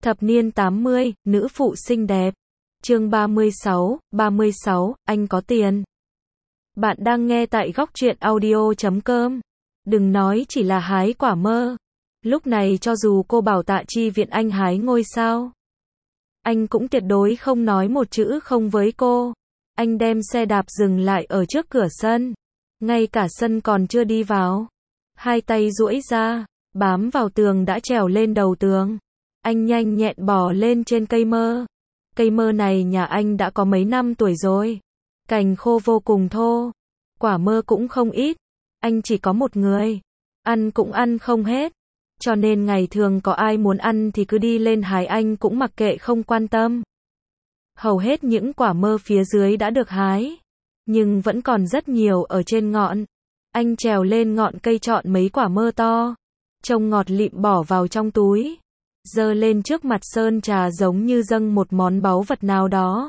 Thập niên 80, nữ phụ xinh đẹp. Chương 36, anh có tiền. Bạn đang nghe tại góc truyện audio.com. Đừng nói chỉ là hái quả mơ. Lúc này cho dù cô bảo Tạ Chi Viễn anh hái ngôi sao, anh cũng tuyệt đối không nói một chữ không với cô. Anh đem xe đạp dừng lại ở trước cửa sân. Ngay cả sân còn chưa đi vào, hai tay duỗi ra, bám vào tường đã trèo lên đầu tường. Anh nhanh nhẹn bò lên trên cây mơ. Cây mơ này nhà anh đã có mấy năm tuổi rồi. Cành khô vô cùng thô. Quả mơ cũng không ít. Anh chỉ có một người. Ăn cũng ăn không hết. Cho nên ngày thường có ai muốn ăn thì cứ đi lên hái, anh cũng mặc kệ không quan tâm. Hầu hết những quả mơ phía dưới đã được hái. Nhưng vẫn còn rất nhiều ở trên ngọn. Anh trèo lên ngọn cây chọn mấy quả mơ to. Trông ngọt lịm bỏ vào trong túi. Giơ lên trước mặt Sơn Trà giống như dâng một món báu vật nào đó.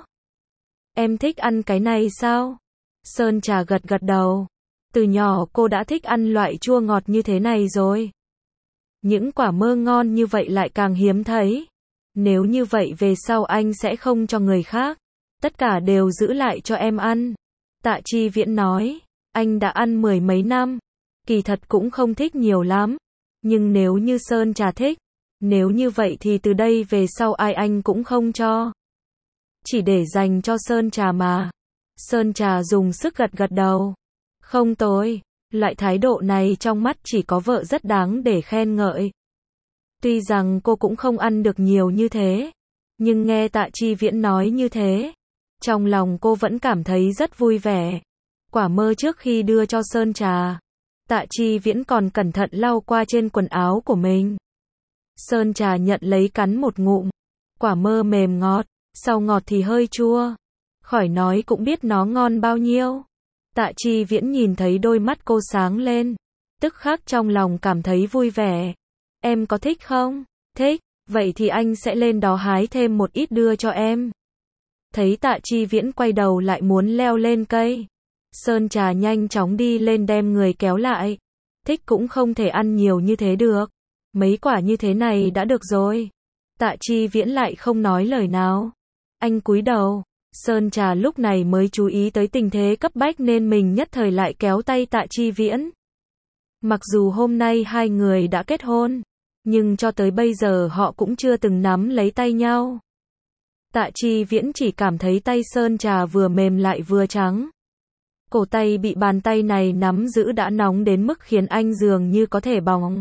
Em thích ăn cái này sao? Sơn Trà gật gật đầu. Từ nhỏ cô đã thích ăn loại chua ngọt như thế này rồi. Những quả mơ ngon như vậy lại càng hiếm thấy. Nếu như vậy về sau anh sẽ không cho người khác. Tất cả đều giữ lại cho em ăn. Tạ Chi Viễn nói. Anh đã ăn mười mấy năm. Kỳ thật cũng không thích nhiều lắm. Nhưng nếu như Sơn Trà thích, nếu như vậy thì từ đây về sau ai anh cũng không cho. Chỉ để dành cho Sơn Trà mà. Sơn Trà dùng sức gật gật đầu. Không tồi. Loại thái độ này trong mắt chỉ có vợ rất đáng để khen ngợi. Tuy rằng cô cũng không ăn được nhiều như thế. Nhưng nghe Tạ Chi Viễn nói như thế, trong lòng cô vẫn cảm thấy rất vui vẻ. Quả mơ trước khi đưa cho Sơn Trà, Tạ Chi Viễn còn cẩn thận lau qua trên quần áo của mình. Sơn Trà nhận lấy cắn một ngụm. Quả mơ mềm ngọt, sau ngọt thì hơi chua. Khỏi nói cũng biết nó ngon bao nhiêu. Tạ Chi Viễn nhìn thấy đôi mắt cô sáng lên. Tức khắc trong lòng cảm thấy vui vẻ. Em có thích không? Thích, vậy thì anh sẽ lên đó hái thêm một ít đưa cho em. Thấy Tạ Chi Viễn quay đầu lại muốn leo lên cây. Sơn Trà nhanh chóng đi lên đem người kéo lại. Thích cũng không thể ăn nhiều như thế được. Mấy quả như thế này đã được rồi. Tạ Chi Viễn lại không nói lời nào. Anh cúi đầu. Sơn Trà lúc này mới chú ý tới tình thế cấp bách nên mình nhất thời lại kéo tay Tạ Chi Viễn. Mặc dù hôm nay hai người đã kết hôn, nhưng cho tới bây giờ họ cũng chưa từng nắm lấy tay nhau. Tạ Chi Viễn chỉ cảm thấy tay Sơn Trà vừa mềm lại vừa trắng. Cổ tay bị bàn tay này nắm giữ đã nóng đến mức khiến anh dường như có thể bỏng.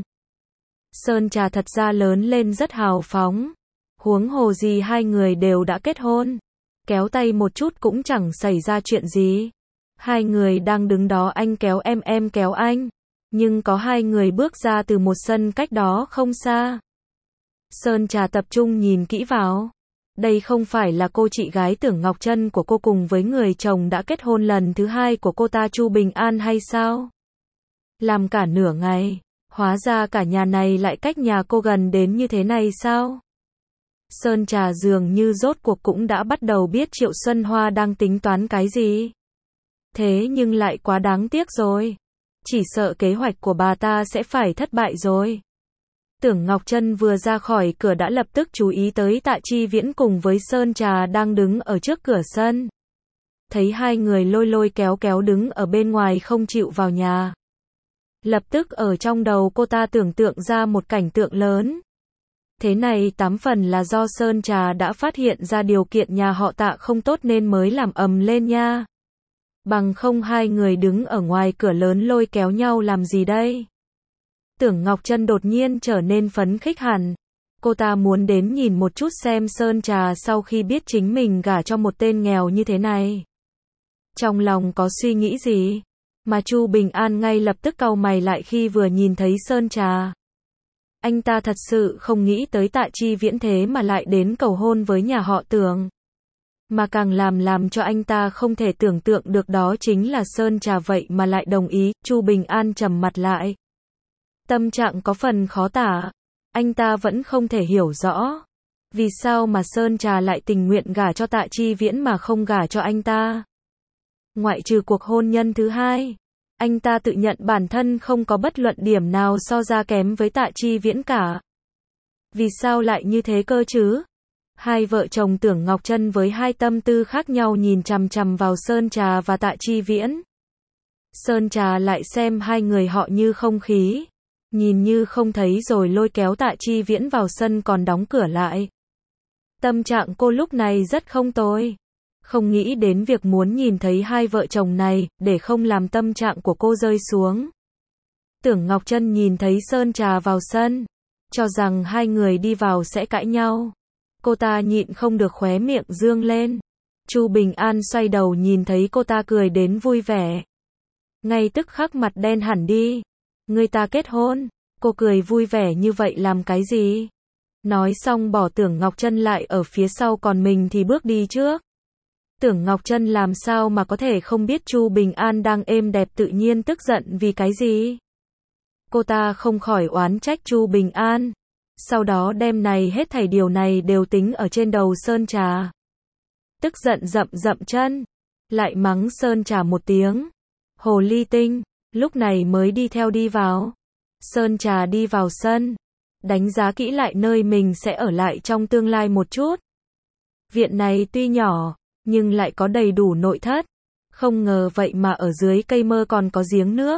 Sơn Trà thật ra lớn lên rất hào phóng. Huống hồ gì hai người đều đã kết hôn. Kéo tay một chút cũng chẳng xảy ra chuyện gì. Hai người đang đứng đó, anh kéo em kéo anh. Nhưng có hai người bước ra từ một sân cách đó không xa. Sơn Trà tập trung nhìn kỹ vào. Đây không phải là cô chị gái Tưởng Ngọc Trân của cô cùng với người chồng đã kết hôn lần thứ hai của cô ta Chu Bình An hay sao? Làm cả nửa ngày, hóa ra cả nhà này lại cách nhà cô gần đến như thế này sao? Sơn Trà dường như rốt cuộc cũng đã bắt đầu biết Triệu Xuân Hoa đang tính toán cái gì. Thế nhưng lại quá đáng tiếc rồi. Chỉ sợ kế hoạch của bà ta sẽ phải thất bại rồi. Tưởng Ngọc Trân vừa ra khỏi cửa đã lập tức chú ý tới Tạ Chi Viễn cùng với Sơn Trà đang đứng ở trước cửa sân. Thấy hai người lôi lôi kéo kéo đứng ở bên ngoài không chịu vào nhà. Lập tức ở trong đầu cô ta tưởng tượng ra một cảnh tượng lớn. Thế này tám phần là do Sơn Trà đã phát hiện ra điều kiện nhà họ Tạ không tốt nên mới làm ầm lên nha. Bằng không hai người đứng ở ngoài cửa lớn lôi kéo nhau làm gì đây? Tưởng Ngọc Trân đột nhiên trở nên phấn khích hẳn. Cô ta muốn đến nhìn một chút xem Sơn Trà sau khi biết chính mình gả cho một tên nghèo như thế này, trong lòng có suy nghĩ gì? Mà Chu Bình An ngay lập tức cau mày lại khi vừa nhìn thấy Sơn Trà. Anh ta thật sự không nghĩ tới Tạ Chi Viễn thế mà lại đến cầu hôn với nhà họ Tưởng. Mà càng làm cho anh ta không thể tưởng tượng được đó chính là Sơn Trà vậy mà lại đồng ý. Chu Bình An trầm mặt lại. Tâm trạng có phần khó tả. Anh ta vẫn không thể hiểu rõ. Vì sao mà Sơn Trà lại tình nguyện gả cho Tạ Chi Viễn mà không gả cho anh ta? Ngoại trừ cuộc hôn nhân thứ hai, anh ta tự nhận bản thân không có bất luận điểm nào so ra kém với Tạ Chi Viễn cả. Vì sao lại như thế cơ chứ? Hai vợ chồng Tưởng Ngọc Trân với hai tâm tư khác nhau nhìn chằm chằm vào Sơn Trà và Tạ Chi Viễn. Sơn Trà lại xem hai người họ như không khí, nhìn như không thấy rồi lôi kéo Tạ Chi Viễn vào sân còn đóng cửa lại. Tâm trạng cô lúc này rất không tồi. Không nghĩ đến việc muốn nhìn thấy hai vợ chồng này, để không làm tâm trạng của cô rơi xuống. Tưởng Ngọc Trân nhìn thấy Sơn Trà vào sân, cho rằng hai người đi vào sẽ cãi nhau. Cô ta nhịn không được khóe miệng dương lên. Chu Bình An xoay đầu nhìn thấy cô ta cười đến vui vẻ. Ngay tức khắc mặt đen hẳn đi. Người ta kết hôn, cô cười vui vẻ như vậy làm cái gì? Nói xong bỏ Tưởng Ngọc Trân lại ở phía sau còn mình thì bước đi trước. Tưởng Ngọc Trân làm sao mà có thể không biết Chu Bình An đang êm đẹp tự nhiên tức giận vì cái gì? Cô ta không khỏi oán trách Chu Bình An. Sau đó đêm này hết thảy điều này đều tính ở trên đầu Sơn Trà. Tức giận dậm dậm chân, lại mắng Sơn Trà một tiếng. Hồ ly tinh, lúc này mới đi theo đi vào. Sơn Trà đi vào sân, đánh giá kỹ lại nơi mình sẽ ở lại trong tương lai một chút. Viện này tuy nhỏ, nhưng lại có đầy đủ nội thất. Không ngờ vậy mà ở dưới cây mơ còn có giếng nước.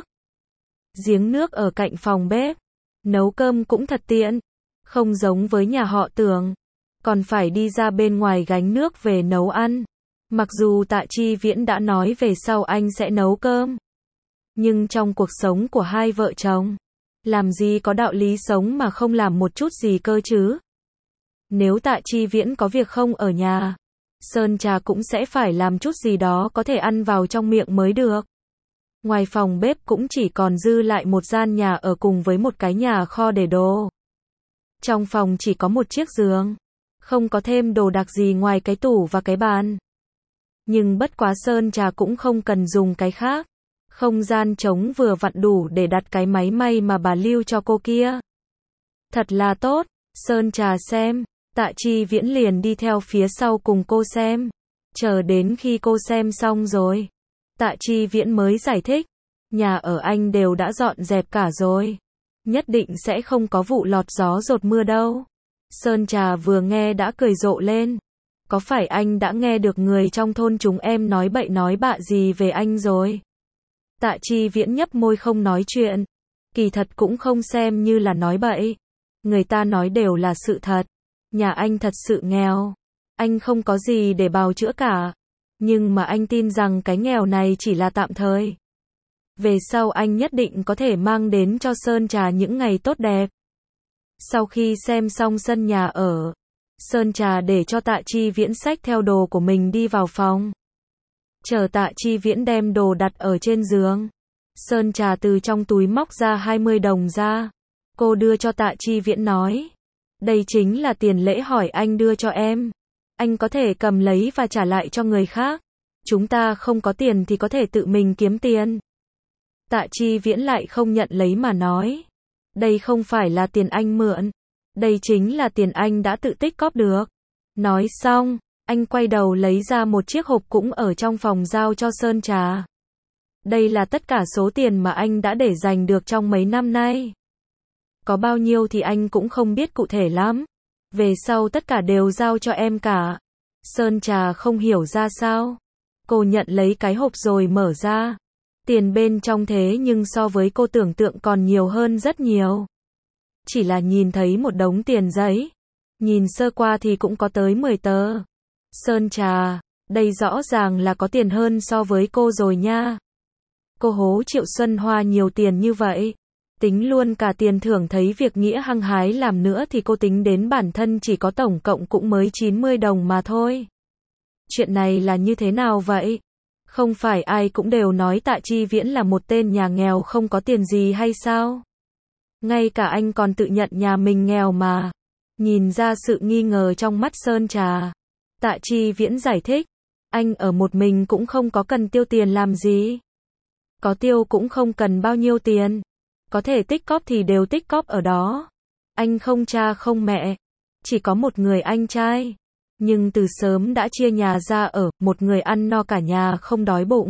Giếng nước ở cạnh phòng bếp. Nấu cơm cũng thật tiện. Không giống với nhà họ Tưởng. Còn phải đi ra bên ngoài gánh nước về nấu ăn. Mặc dù Tạ Chi Viễn đã nói về sau anh sẽ nấu cơm. Nhưng trong cuộc sống của hai vợ chồng, làm gì có đạo lý sống mà không làm một chút gì cơ chứ? Nếu Tạ Chi Viễn có việc không ở nhà, Sơn Trà cũng sẽ phải làm chút gì đó có thể ăn vào trong miệng mới được. Ngoài phòng bếp cũng chỉ còn dư lại một gian nhà ở cùng với một cái nhà kho để đồ. Trong phòng chỉ có một chiếc giường, không có thêm đồ đạc gì ngoài cái tủ và cái bàn. Nhưng bất quá Sơn Trà cũng không cần dùng cái khác. Không gian trống vừa vặn đủ để đặt cái máy may mà bà lưu cho cô kia. Thật là tốt, Sơn Trà xem, Tạ Chi Viễn liền đi theo phía sau cùng cô xem. Chờ đến khi cô xem xong rồi, Tạ Chi Viễn mới giải thích, nhà ở anh đều đã dọn dẹp cả rồi. Nhất định sẽ không có vụ lọt gió dột mưa đâu. Sơn Trà vừa nghe đã cười rộ lên. Có phải anh đã nghe được người trong thôn chúng em nói bậy nói bạ gì về anh rồi? Tạ Chi Viễn nhấp môi không nói chuyện. Kỳ thật cũng không xem như là nói bậy. Người ta nói đều là sự thật. Nhà anh thật sự nghèo. Anh không có gì để bào chữa cả. Nhưng mà anh tin rằng cái nghèo này chỉ là tạm thời. Về sau anh nhất định có thể mang đến cho Sơn Trà những ngày tốt đẹp. Sau khi xem xong sân nhà ở, Sơn Trà để cho Tạ Chi Viễn xách theo đồ của mình đi vào phòng. Chờ Tạ Chi Viễn đem đồ đặt ở trên giường. Sơn Trà từ trong túi móc ra 20 đồng ra. Cô đưa cho Tạ Chi Viễn nói. Đây chính là tiền lễ hỏi anh đưa cho em. Anh có thể cầm lấy và trả lại cho người khác. Chúng ta không có tiền thì có thể tự mình kiếm tiền. Tạ Chi Viễn lại không nhận lấy mà nói. Đây không phải là tiền anh mượn. Đây chính là tiền anh đã tự tích cóp được. Nói xong, anh quay đầu lấy ra một chiếc hộp cũng ở trong phòng giao cho Sơn Trà. Đây là tất cả số tiền mà anh đã để dành được trong mấy năm nay. Có bao nhiêu thì anh cũng không biết cụ thể lắm. Về sau tất cả đều giao cho em cả. Sơn Trà không hiểu ra sao. Cô nhận lấy cái hộp rồi mở ra. Tiền bên trong thế nhưng so với cô tưởng tượng còn nhiều hơn rất nhiều. Chỉ là nhìn thấy một đống tiền giấy. Nhìn sơ qua thì cũng có tới 10 tờ. Sơn Trà, đây rõ ràng là có tiền hơn so với cô rồi nha. Cô hố Triệu Xuân Hoa nhiều tiền như vậy. Tính luôn cả tiền thưởng thấy việc nghĩa hăng hái làm nữa thì cô tính đến bản thân chỉ có tổng cộng cũng mới 90 đồng mà thôi. Chuyện này là như thế nào vậy? Không phải ai cũng đều nói Tạ Chi Viễn là một tên nhà nghèo không có tiền gì hay sao? Ngay cả anh còn tự nhận nhà mình nghèo mà. Nhìn ra sự nghi ngờ trong mắt Sơn Trà. Tạ Chi Viễn giải thích. Anh ở một mình cũng không có cần tiêu tiền làm gì. Có tiêu cũng không cần bao nhiêu tiền. Có thể tích cóp thì đều tích cóp ở đó. Anh không cha không mẹ. Chỉ có một người anh trai. Nhưng từ sớm đã chia nhà ra ở, một người ăn no cả nhà không đói bụng.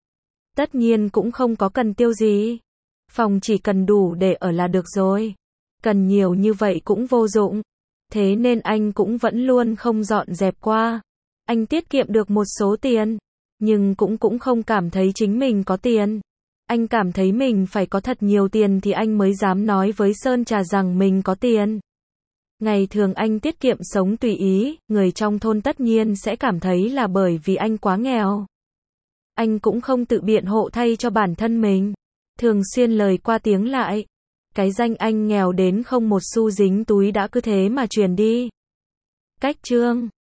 Tất nhiên cũng không có cần tiêu gì. Phòng chỉ cần đủ để ở là được rồi. Cần nhiều như vậy cũng vô dụng. Thế nên anh cũng vẫn luôn không dọn dẹp qua. Anh tiết kiệm được một số tiền, nhưng cũng không cảm thấy chính mình có tiền. Anh cảm thấy mình phải có thật nhiều tiền thì anh mới dám nói với Sơn Trà rằng mình có tiền. Ngày thường anh tiết kiệm sống tùy ý, người trong thôn tất nhiên sẽ cảm thấy là bởi vì anh quá nghèo. Anh cũng không tự biện hộ thay cho bản thân mình. Thường xuyên lời qua tiếng lại. Cái danh anh nghèo đến không một xu dính túi đã cứ thế mà truyền đi. Cách chương